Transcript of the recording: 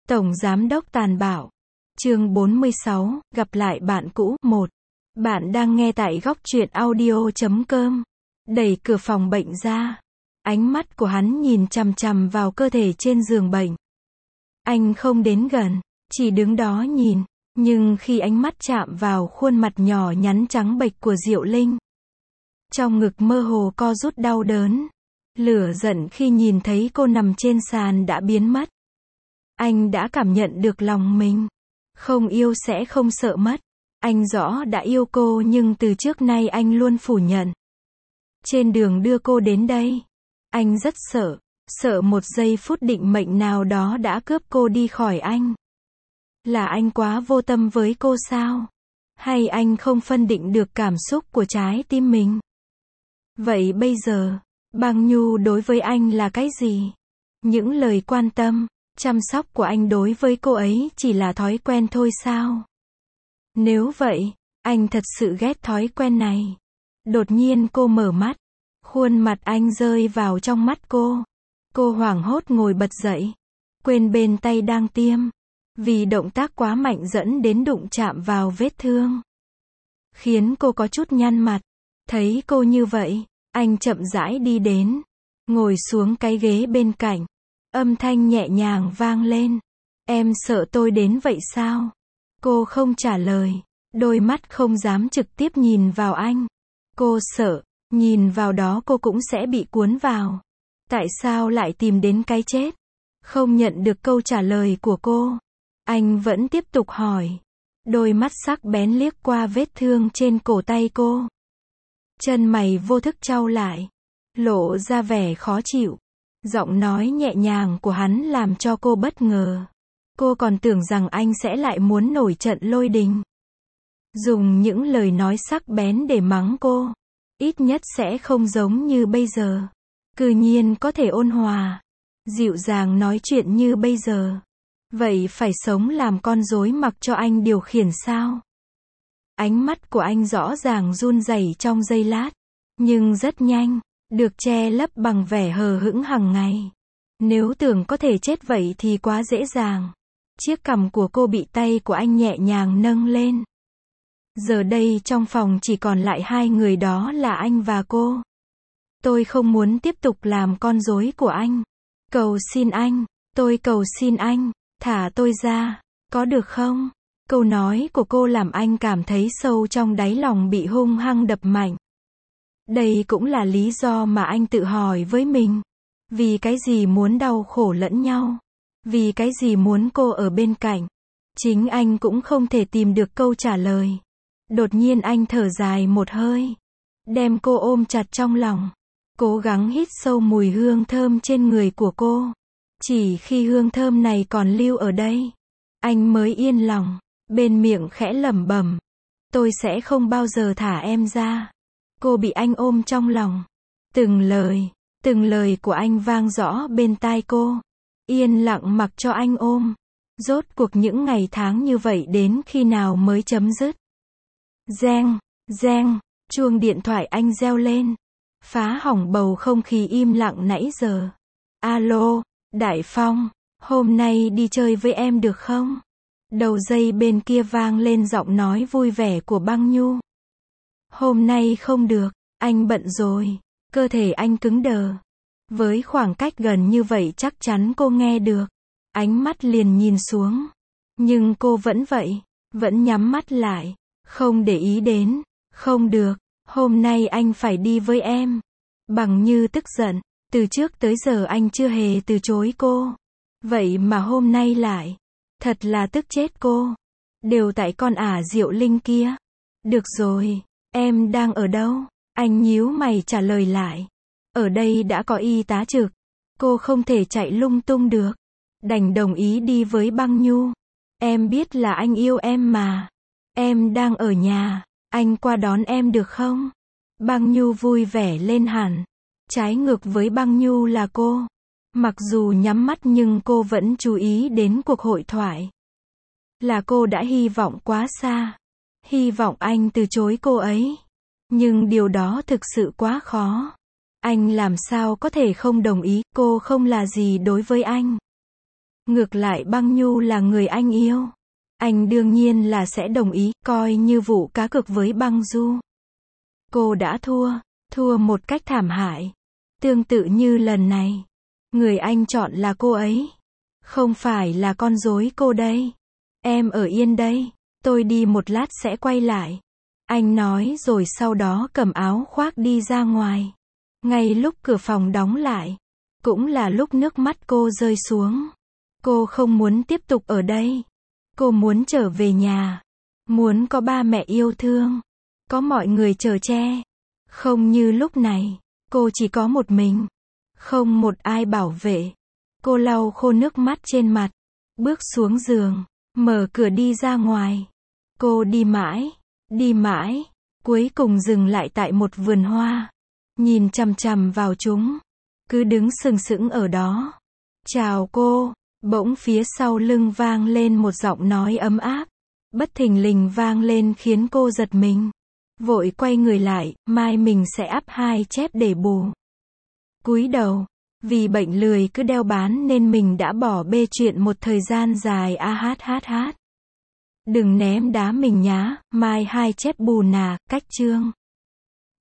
Tổng Giám đốc tàn bạo. Chương 46, gặp lại bạn cũ. 1. Bạn đang nghe tại góc truyện audio.com. Đẩy cửa phòng bệnh ra. Ánh mắt của hắn nhìn chằm chằm vào cơ thể trên giường bệnh. Anh không đến gần, chỉ đứng đó nhìn. Nhưng khi ánh mắt chạm vào khuôn mặt nhỏ nhắn trắng bệch của Diệu Linh, trong ngực mơ hồ co rút đau đớn. Lửa giận khi nhìn thấy cô nằm trên sàn đã biến mất. Anh đã cảm nhận được lòng mình. Không yêu sẽ không sợ mất. Anh rõ đã yêu cô nhưng từ trước nay anh luôn phủ nhận. Trên đường đưa cô đến đây, anh rất sợ. Sợ một giây phút định mệnh nào đó đã cướp cô đi khỏi anh. Là anh quá vô tâm với cô sao? Hay anh không phân định được cảm xúc của trái tim mình? Vậy bây giờ, Băng Nhu đối với anh là cái gì? Những lời quan tâm, chăm sóc của anh đối với cô ấy chỉ là thói quen thôi sao? Nếu vậy, anh thật sự ghét thói quen này. Đột nhiên cô mở mắt. Khuôn mặt anh rơi vào trong mắt cô. Cô hoảng hốt ngồi bật dậy. Quên bên tay đang tiêm. Vì động tác quá mạnh dẫn đến đụng chạm vào vết thương. Khiến cô có chút nhăn mặt. Thấy cô như vậy, anh chậm rãi đi đến. Ngồi xuống cái ghế bên cạnh. Âm thanh nhẹ nhàng vang lên. Em sợ tôi đến vậy sao? Cô không trả lời. Đôi mắt không dám trực tiếp nhìn vào anh. Cô sợ, nhìn vào đó cô cũng sẽ bị cuốn vào. Tại sao lại tìm đến cái chết? Không nhận được câu trả lời của cô. Anh vẫn tiếp tục hỏi. Đôi mắt sắc bén liếc qua vết thương trên cổ tay cô. Chân mày vô thức chau lại. Lộ ra vẻ khó chịu. Giọng nói nhẹ nhàng của hắn làm cho cô bất ngờ. Cô còn tưởng rằng anh sẽ lại muốn nổi trận lôi đình. Dùng những lời nói sắc bén để mắng cô. Ít nhất sẽ không giống như bây giờ. Cư nhiên có thể ôn hòa, dịu dàng nói chuyện như bây giờ. Vậy phải sống làm con rối mặc cho anh điều khiển sao? Ánh mắt của anh rõ ràng run rẩy trong giây lát. Nhưng rất nhanh, được che lấp bằng vẻ hờ hững hàng ngày. Nếu tưởng có thể chết vậy thì quá dễ dàng. Chiếc cằm của cô bị tay của anh nhẹ nhàng nâng lên. Giờ đây trong phòng chỉ còn lại hai người, đó là anh và cô. Tôi không muốn tiếp tục làm con rối của anh. Cầu xin anh, tôi cầu xin anh, thả tôi ra, có được không? Câu nói của cô làm anh cảm thấy sâu trong đáy lòng bị hung hăng đập mạnh. Đây cũng là lý do mà anh tự hỏi với mình. Vì cái gì muốn đau khổ lẫn nhau? Vì cái gì muốn cô ở bên cạnh? Chính anh cũng không thể tìm được câu trả lời. Đột nhiên anh thở dài một hơi. Đem cô ôm chặt trong lòng. Cố gắng hít sâu mùi hương thơm trên người của cô. Chỉ khi hương thơm này còn lưu ở đây, anh mới yên lòng. Bên miệng khẽ lẩm bẩm. Tôi sẽ không bao giờ thả em ra. Cô bị anh ôm trong lòng. Từng lời của anh vang rõ bên tai cô. Yên lặng mặc cho anh ôm. Rốt cuộc những ngày tháng như vậy đến khi nào mới chấm dứt? Reng, reng, chuông điện thoại anh reo lên. Phá hỏng bầu không khí im lặng nãy giờ. Alo, Đại Phong, hôm nay đi chơi với em được không? Đầu dây bên kia vang lên giọng nói vui vẻ của Băng Nhu. Hôm nay không được, anh bận rồi. Cơ thể anh cứng đờ. Với khoảng cách gần như vậy chắc chắn cô nghe được. Ánh mắt liền nhìn xuống. Nhưng cô vẫn vậy, vẫn nhắm mắt lại. Không để ý đến. Không được, hôm nay anh phải đi với em. Bằng Như tức giận. Từ trước tới giờ anh chưa hề từ chối cô. Vậy mà hôm nay lại. Thật là tức chết cô. Đều tại con ả Diệu Linh kia. Được rồi, em đang ở đâu? Anh nhíu mày trả lời lại. Ở đây đã có y tá trực. Cô không thể chạy lung tung được. Đành đồng ý đi với Băng Nhu. Em biết là anh yêu em mà. Em đang ở nhà. Anh qua đón em được không? Băng Nhu vui vẻ lên hẳn. Trái ngược với Băng Nhu là cô. Mặc dù nhắm mắt nhưng cô vẫn chú ý đến cuộc hội thoại. Là cô đã hy vọng quá xa. Hy vọng anh từ chối cô ấy. Nhưng điều đó thực sự quá khó. Anh làm sao có thể không đồng ý, cô không là gì đối với anh. Ngược lại Băng Nhu là người anh yêu. Anh đương nhiên là sẽ đồng ý, coi như vụ cá cược với Băng Du. Cô đã thua một cách thảm hại. Tương tự như lần này. Người anh chọn là cô ấy. Không phải là con rối cô đây. Em ở yên đây. Tôi đi một lát sẽ quay lại. Anh nói rồi sau đó cầm áo khoác đi ra ngoài. Ngay lúc cửa phòng đóng lại. Cũng là lúc nước mắt cô rơi xuống. Cô không muốn tiếp tục ở đây. Cô muốn trở về nhà. Muốn có ba mẹ yêu thương. Có mọi người chở che. Không như lúc này. Cô chỉ có một mình. Không một ai bảo vệ. Cô lau khô nước mắt trên mặt. Bước xuống giường. Mở cửa đi ra ngoài. Cô đi mãi. Cuối cùng dừng lại tại một vườn hoa. Nhìn chằm chằm vào chúng. Cứ đứng sừng sững ở đó. Chào cô. Bỗng phía sau lưng vang lên một giọng nói ấm áp. Bất thình lình vang lên khiến cô giật mình. Vội quay người lại, mai mình sẽ ắp 2 chép để bù. Cúi đầu. Vì bệnh lười cứ đeo bám nên mình đã bỏ bê chuyện một thời gian dài hát. Đừng ném đá mình nhá, mai 2 chép bù nà, cách chương.